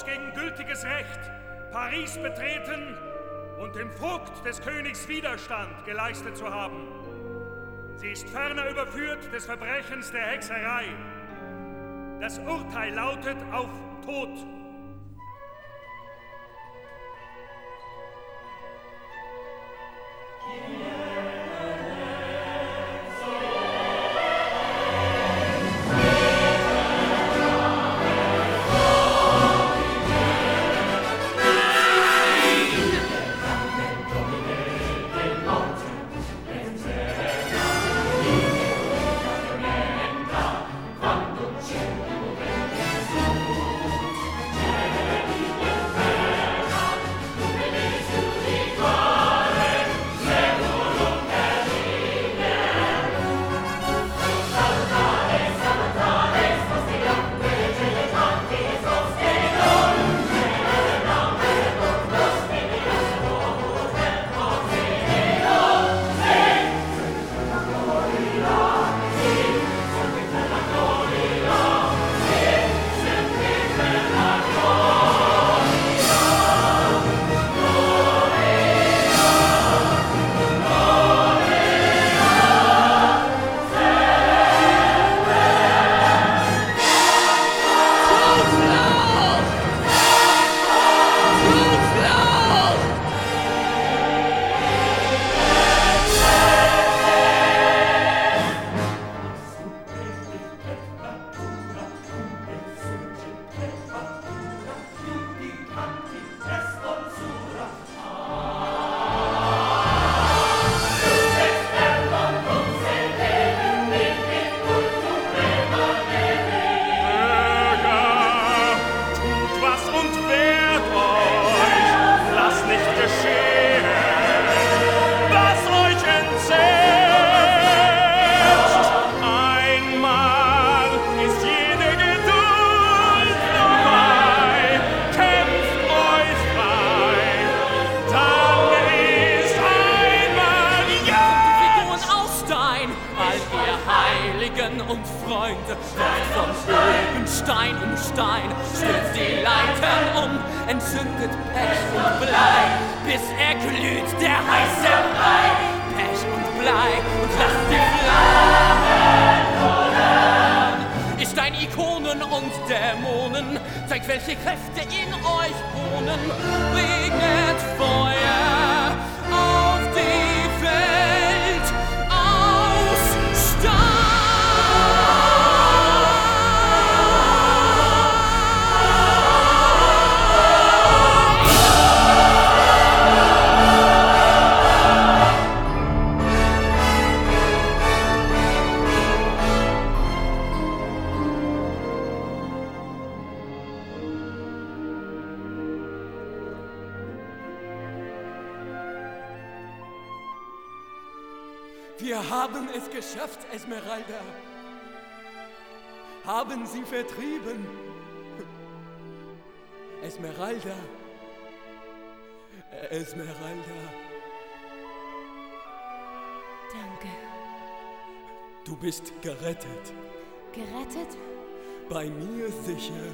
Verstoß gegen gültiges Recht Paris betreten und dem Vogt des Königs Widerstand geleistet zu haben. Sie ist ferner überführt des Verbrechens der Hexerei. Das Urteil lautet auf Tod. Wir haben es geschafft, Esmeralda. Haben sie vertrieben. Esmeralda. Esmeralda. Danke. Du bist gerettet. Gerettet? Bei mir sicher.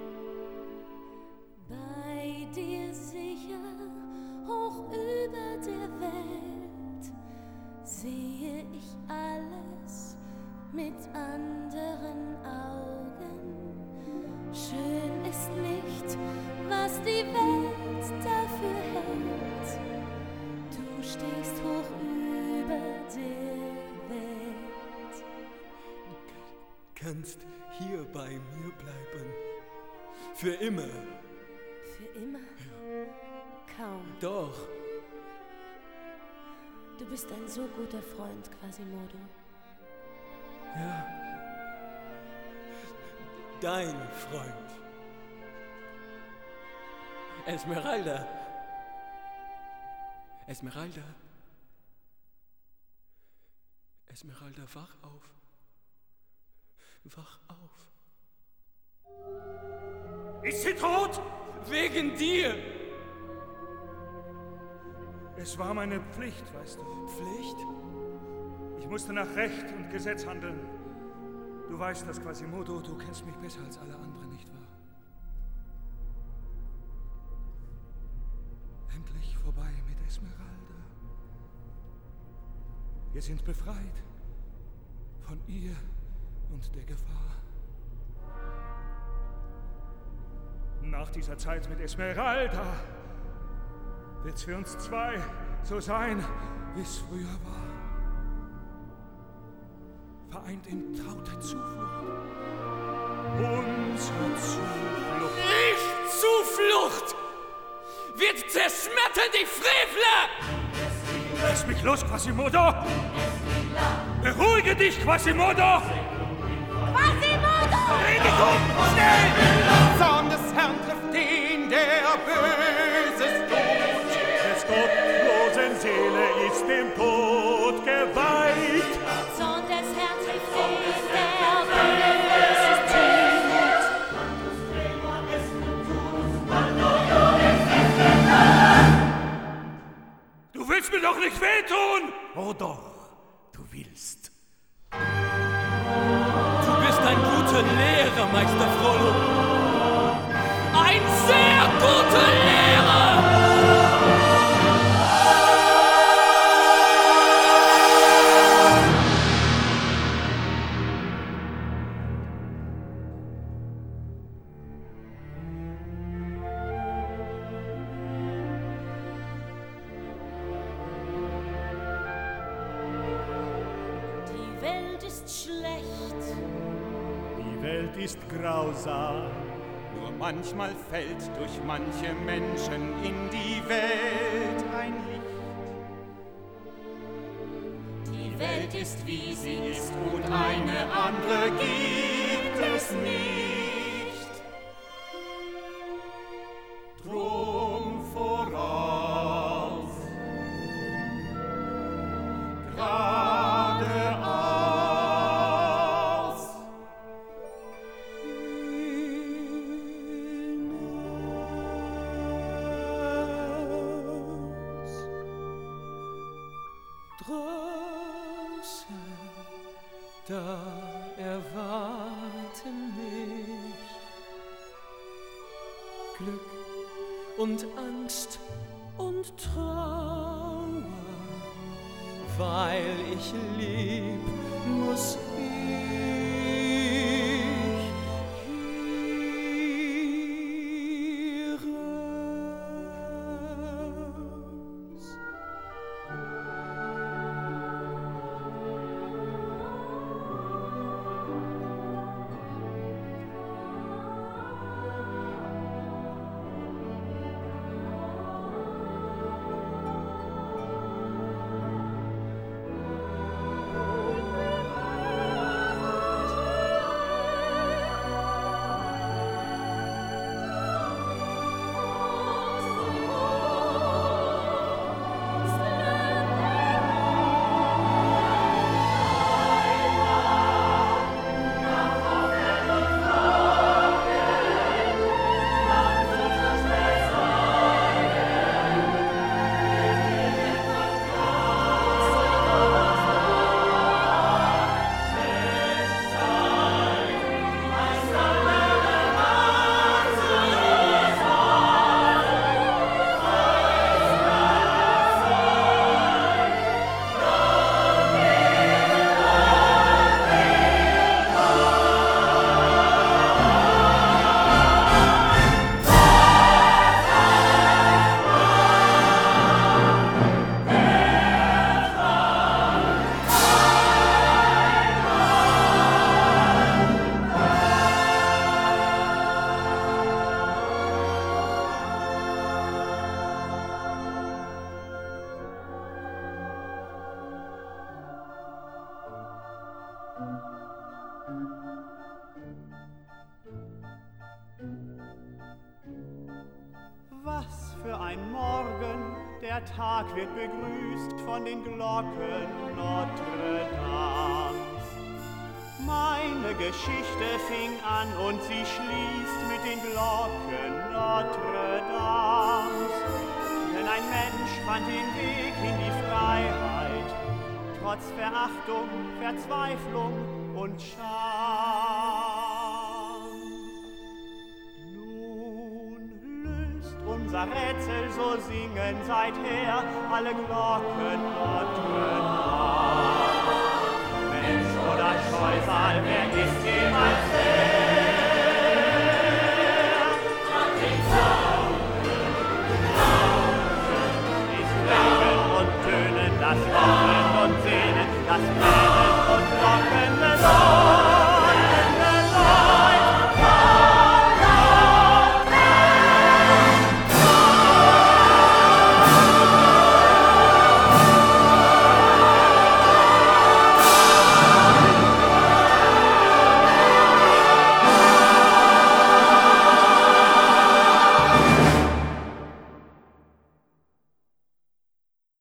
Bei dir sicher, hoch über der Welt, sehe ich alles mit anderen Augen. Schön ist nicht, was die Welt dafür hält. Du stehst hoch über der Welt. Kannst hier bei mir bleiben. Für immer. Für immer? Kaum. Doch. Du bist ein so guter Freund, Quasimodo. Ja. Dein Freund. Esmeralda. Esmeralda. Esmeralda, wach auf. Wach auf. Ist sie tot? Wegen dir. Es war meine Pflicht, weißt du. Pflicht? Ich musste nach Recht und Gesetz handeln. Du weißt das, Quasimodo, du kennst mich besser als alle anderen, nicht wahr? Endlich vorbei mit Esmeralda. Wir sind befreit von ihr und der Gefahr. Nach dieser Zeit mit Esmeralda wird's für uns zwei so sein, Wie es früher war. Vereint in trauter Zuflucht. unsere Zuflucht. Nicht Zuflucht! Wir zerschmettern die Frevler! Lass mich los, Quasimodo! Beruhige dich, Quasimodo! Quasimodo! Dreh dich um! Schnell! Zorn des Herrn trifft den, der Böses tut. Des gottlosen Seele ist dem Tod geweiht. Zorn des Herrn trifft den, der Böses tut. Du willst mir doch nicht wehtun! Oh doch, du willst. Du bist ein guter Lehrer, Meister Frollo. Ein sehr guter Lehrer! Die Welt ist schlecht. Die Welt ist grausam. Nur manchmal fällt durch manche Menschen in die Welt ein Licht. Die Welt ist Wie sie ist und eine andere gibt es nicht. Drum voraus, geradeaus. Draußen, da erwarten mich Glück und Angst und Trauer. Weil ich lieb, muss ich hier raus. Was für ein Morgen, der Tag wird begrüßt von den Glocken Notre Dames. Meine Geschichte fing an und sie schließt mit den Glocken Notre Dames. Denn ein Mensch fand den Weg in die Freiheit, trotz Verachtung, Verzweiflung und Scham. Nun löst unser Rätsel Kessel, so singen seither alle Glocken Notre Dame. Mensch oder Scheusal, wer ist jemals der? An den Saugen ist Leben und Tönen, das Hoffen und Sehnen, das